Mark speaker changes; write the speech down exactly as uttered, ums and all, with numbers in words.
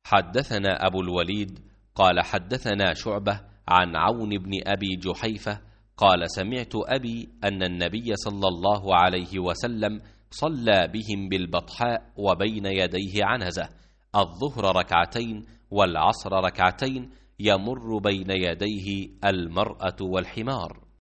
Speaker 1: حدثنا أبو الوليد قال حدثنا شعبة عن عون بن أبي جحيفة قال سمعت أبي أن النبي صلى الله عليه وسلم صلى بهم بالبطحاء وبين يديه عنزة، الظهر ركعتين والعصر ركعتين، يمر بين يديه المرأة والحمار.